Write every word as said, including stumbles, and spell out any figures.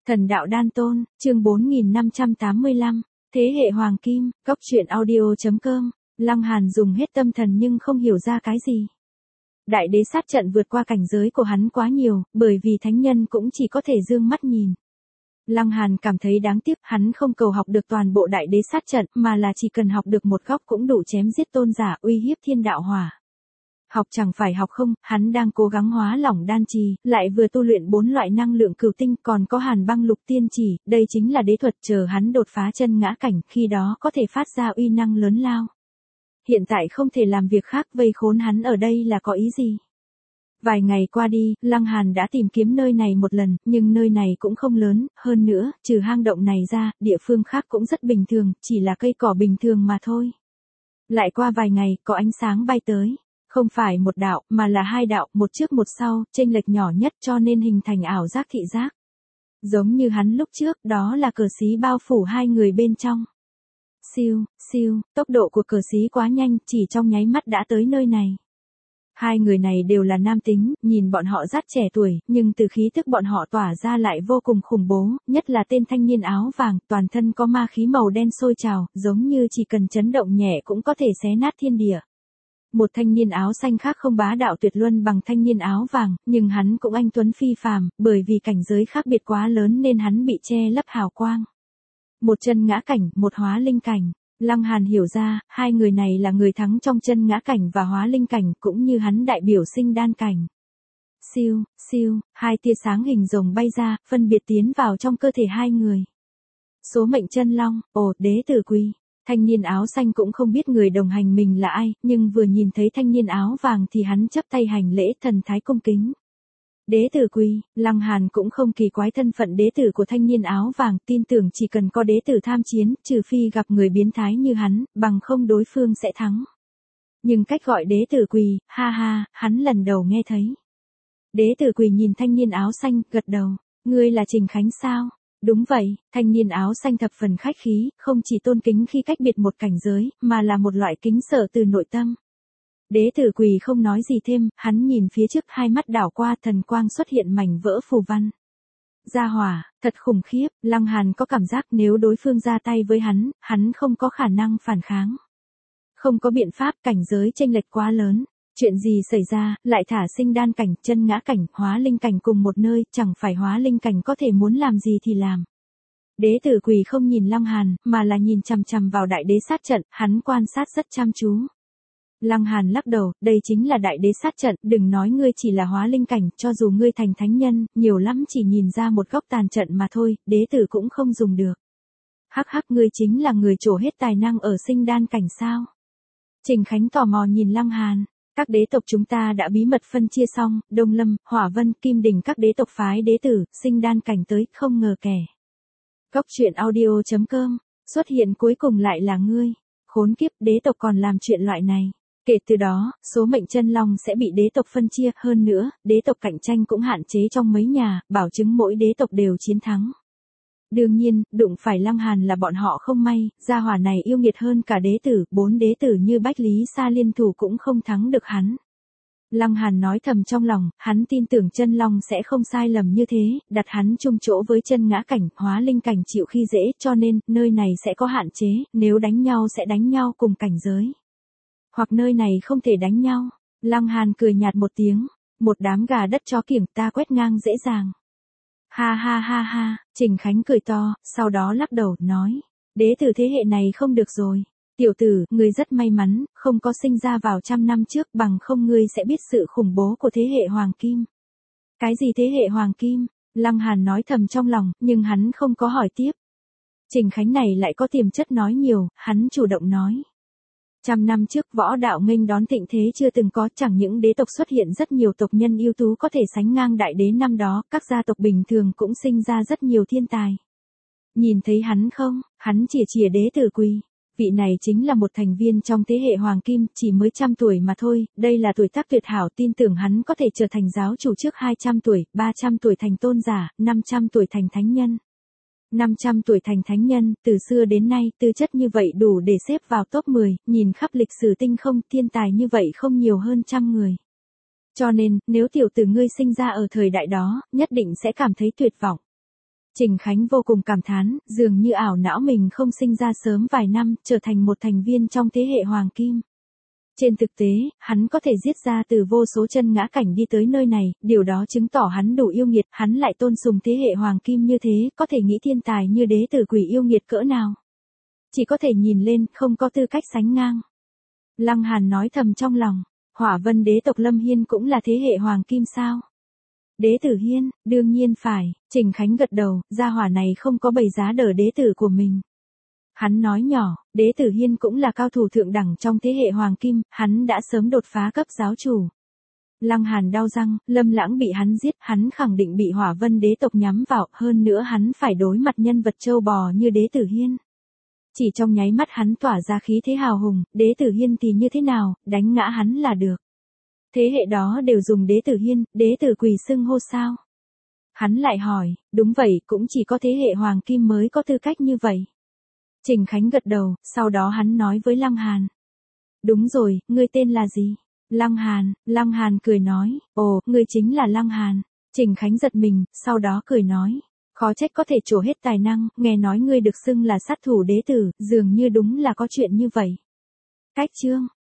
Thần đạo đan tôn, chương bốn nghìn năm trăm tám mươi lăm, thế hệ hoàng kim, cốc truyện audio chấm com, Lăng Hàn dùng hết tâm thần nhưng không hiểu ra cái gì. Đại đế sát trận vượt qua cảnh giới của hắn quá nhiều, bởi vì thánh nhân cũng chỉ có thể dương mắt nhìn. Lăng Hàn cảm thấy đáng tiếc, hắn không cầu học được toàn bộ đại đế sát trận, mà là chỉ cần học được một góc cũng đủ chém giết tôn giả, uy hiếp thiên đạo hỏa. Học chẳng phải học không, hắn đang cố gắng hóa lỏng đan trì, lại vừa tu luyện bốn loại năng lượng cửu tinh, còn có hàn băng lục tiên chỉ, đây chính là đế thuật, chờ hắn đột phá chân ngã cảnh, khi đó có thể phát ra uy năng lớn lao. Hiện tại không thể làm việc khác, vây khốn hắn ở đây là có ý gì? Vài ngày qua đi, Lăng Hàn đã tìm kiếm nơi này một lần, nhưng nơi này cũng không lớn, hơn nữa, trừ hang động này ra, địa phương khác cũng rất bình thường, chỉ là cây cỏ bình thường mà thôi. Lại qua vài ngày, có ánh sáng bay tới. Không phải một đạo, mà là hai đạo, một trước một sau, chênh lệch nhỏ nhất cho nên hình thành ảo giác thị giác. Giống như hắn lúc trước, đó là cờ xí bao phủ hai người bên trong. Siêu, siêu, tốc độ của cờ xí quá nhanh, chỉ trong nháy mắt đã tới nơi này. Hai người này đều là nam tính, nhìn bọn họ rất trẻ tuổi, nhưng từ khí tức bọn họ tỏa ra lại vô cùng khủng bố, nhất là tên thanh niên áo vàng, toàn thân có ma khí màu đen sôi trào, giống như chỉ cần chấn động nhẹ cũng có thể xé nát thiên địa. Một thanh niên áo xanh khác không bá đạo tuyệt luân bằng thanh niên áo vàng, nhưng hắn cũng anh tuấn phi phàm, bởi vì cảnh giới khác biệt quá lớn nên hắn bị che lấp hào quang. Một chân ngã cảnh, một hóa linh cảnh. Lăng Hàn hiểu ra, hai người này là người thắng trong chân ngã cảnh và hóa linh cảnh, cũng như hắn đại biểu sinh đan cảnh. Siêu, siêu, hai tia sáng hình rồng bay ra, phân biệt tiến vào trong cơ thể hai người. Số mệnh chân long, ồ, đế tử quỳ. Thanh niên áo xanh cũng không biết người đồng hành mình là ai, nhưng vừa nhìn thấy thanh niên áo vàng thì hắn chấp tay hành lễ, thần thái cung kính. Đế tử quỳ, Lăng Hàn cũng không kỳ quái thân phận đế tử của thanh niên áo vàng, tin tưởng chỉ cần có đế tử tham chiến, trừ phi gặp người biến thái như hắn, bằng không đối phương sẽ thắng. Nhưng cách gọi đế tử quỳ, ha ha, hắn lần đầu nghe thấy. Đế tử quỳ nhìn thanh niên áo xanh, gật đầu, ngươi là Trình Khánh sao? Đúng vậy, thanh niên áo xanh thập phần khách khí, không chỉ tôn kính khi cách biệt một cảnh giới, mà là một loại kính sợ từ nội tâm. Đế tử quỳ không nói gì thêm, hắn nhìn phía trước, hai mắt đảo qua, thần quang xuất hiện mảnh vỡ phù văn. Gia hỏa, thật khủng khiếp, Lăng Hàn có cảm giác nếu đối phương ra tay với hắn, hắn không có khả năng phản kháng. Không có biện pháp, cảnh giới chênh lệch quá lớn. Chuyện gì xảy ra, lại thả sinh đan cảnh, chân ngã cảnh, hóa linh cảnh cùng một nơi, chẳng phải hóa linh cảnh có thể muốn làm gì thì làm. Đế tử quỳ không nhìn Lăng Hàn, mà là nhìn chằm chằm vào đại đế sát trận, hắn quan sát rất chăm chú. Lăng Hàn lắc đầu, đây chính là đại đế sát trận, đừng nói ngươi chỉ là hóa linh cảnh, cho dù ngươi thành thánh nhân, nhiều lắm chỉ nhìn ra một góc tàn trận mà thôi, đế tử cũng không dùng được. Hắc hắc, ngươi chính là người trổ hết tài năng ở sinh đan cảnh sao? Trình Khánh tò mò nhìn Lăng Hàn. Các đế tộc chúng ta đã bí mật phân chia xong, Đông Lâm, Hỏa Vân, Kim Đình các đế tộc phái đế tử, sinh đan cảnh tới, không ngờ kẻ. Cốc truyện audio chấm com, xuất hiện cuối cùng lại là ngươi. Khốn kiếp, đế tộc còn làm chuyện loại này. Kể từ đó, số mệnh chân long sẽ bị đế tộc phân chia, hơn nữa, đế tộc cạnh tranh cũng hạn chế trong mấy nhà, bảo chứng mỗi đế tộc đều chiến thắng. Đương nhiên, đụng phải Lăng Hàn là bọn họ không may, gia hỏa này yêu nghiệt hơn cả đế tử, bốn đế tử như Bách Lý Sa liên thủ cũng không thắng được hắn. Lăng Hàn nói thầm trong lòng, hắn tin tưởng chân long sẽ không sai lầm như thế, đặt hắn chung chỗ với chân ngã cảnh, hóa linh cảnh chịu khi dễ, cho nên, nơi này sẽ có hạn chế, nếu đánh nhau sẽ đánh nhau cùng cảnh giới. Hoặc nơi này không thể đánh nhau. Lăng Hàn cười nhạt một tiếng, một đám gà đất chó kiểng ta quét ngang dễ dàng. Ha ha ha ha, Trình Khánh cười to, sau đó lắc đầu, nói, đế tử thế hệ này không được rồi. Tiểu tử, ngươi rất may mắn, không có sinh ra vào trăm năm trước, bằng không ngươi sẽ biết sự khủng bố của thế hệ hoàng kim. Cái gì thế hệ hoàng kim? Lăng Hàn nói thầm trong lòng, nhưng hắn không có hỏi tiếp. Trình Khánh này lại có tiềm chất nói nhiều, hắn chủ động nói. Trăm năm trước võ đạo nghênh đón thịnh thế chưa từng có, chẳng những đế tộc xuất hiện rất nhiều tộc nhân ưu tú có thể sánh ngang đại đế năm đó, các gia tộc bình thường cũng sinh ra rất nhiều thiên tài. Nhìn thấy hắn không, hắn chìa chìa đế tử quỳ. Vị này chính là một thành viên trong thế hệ hoàng kim, chỉ mới trăm tuổi mà thôi, đây là tuổi tác tuyệt hảo, tin tưởng hắn có thể trở thành giáo chủ trước hai trăm tuổi, ba trăm tuổi thành tôn giả, năm trăm tuổi thành thánh nhân. năm trăm tuổi thành thánh nhân, từ xưa đến nay, tư chất như vậy đủ để xếp vào top mười, nhìn khắp lịch sử tinh không, thiên tài như vậy không nhiều hơn trăm người. Cho nên, nếu tiểu tử ngươi sinh ra ở thời đại đó, nhất định sẽ cảm thấy tuyệt vọng. Trình Khánh vô cùng cảm thán, dường như ảo não mình không sinh ra sớm vài năm, trở thành một thành viên trong thế hệ Hoàng Kim. Trên thực tế, hắn có thể giết ra từ vô số chân ngã cảnh đi tới nơi này, điều đó chứng tỏ hắn đủ yêu nghiệt, hắn lại tôn sùng thế hệ Hoàng Kim như thế, có thể nghĩ thiên tài như đế tử quỷ yêu nghiệt cỡ nào. Chỉ có thể nhìn lên, không có tư cách sánh ngang. Lăng Hàn nói thầm trong lòng, Hỏa Vân đế tộc Lâm Hiên cũng là thế hệ Hoàng Kim sao? Đế tử Hiên, đương nhiên phải, Trình Khánh gật đầu, gia hỏa này không có bày giá đỡ đế tử của mình. Hắn nói nhỏ, đế tử Hiên cũng là cao thủ thượng đẳng trong thế hệ Hoàng Kim, hắn đã sớm đột phá cấp giáo chủ. Lăng Hàn đau răng, Lâm Lãng bị hắn giết, hắn khẳng định bị Hỏa Vân đế tộc nhắm vào, hơn nữa hắn phải đối mặt nhân vật châu bò như đế tử Hiên. Chỉ trong nháy mắt hắn tỏa ra khí thế hào hùng, đế tử Hiên thì như thế nào, đánh ngã hắn là được. Thế hệ đó đều dùng đế tử Hiên, đế tử quỷ xưng hô sao? Hắn lại hỏi, đúng vậy, cũng chỉ có thế hệ Hoàng Kim mới có tư cách như vậy. Trình Khánh gật đầu, sau đó hắn nói với Lăng Hàn. Đúng rồi, ngươi tên là gì? Lăng Hàn, Lăng Hàn cười nói, ồ, ngươi chính là Lăng Hàn. Trình Khánh giật mình, sau đó cười nói, khó trách có thể trổ hết tài năng, nghe nói ngươi được xưng là sát thủ đế tử, dường như đúng là có chuyện như vậy. Cách chương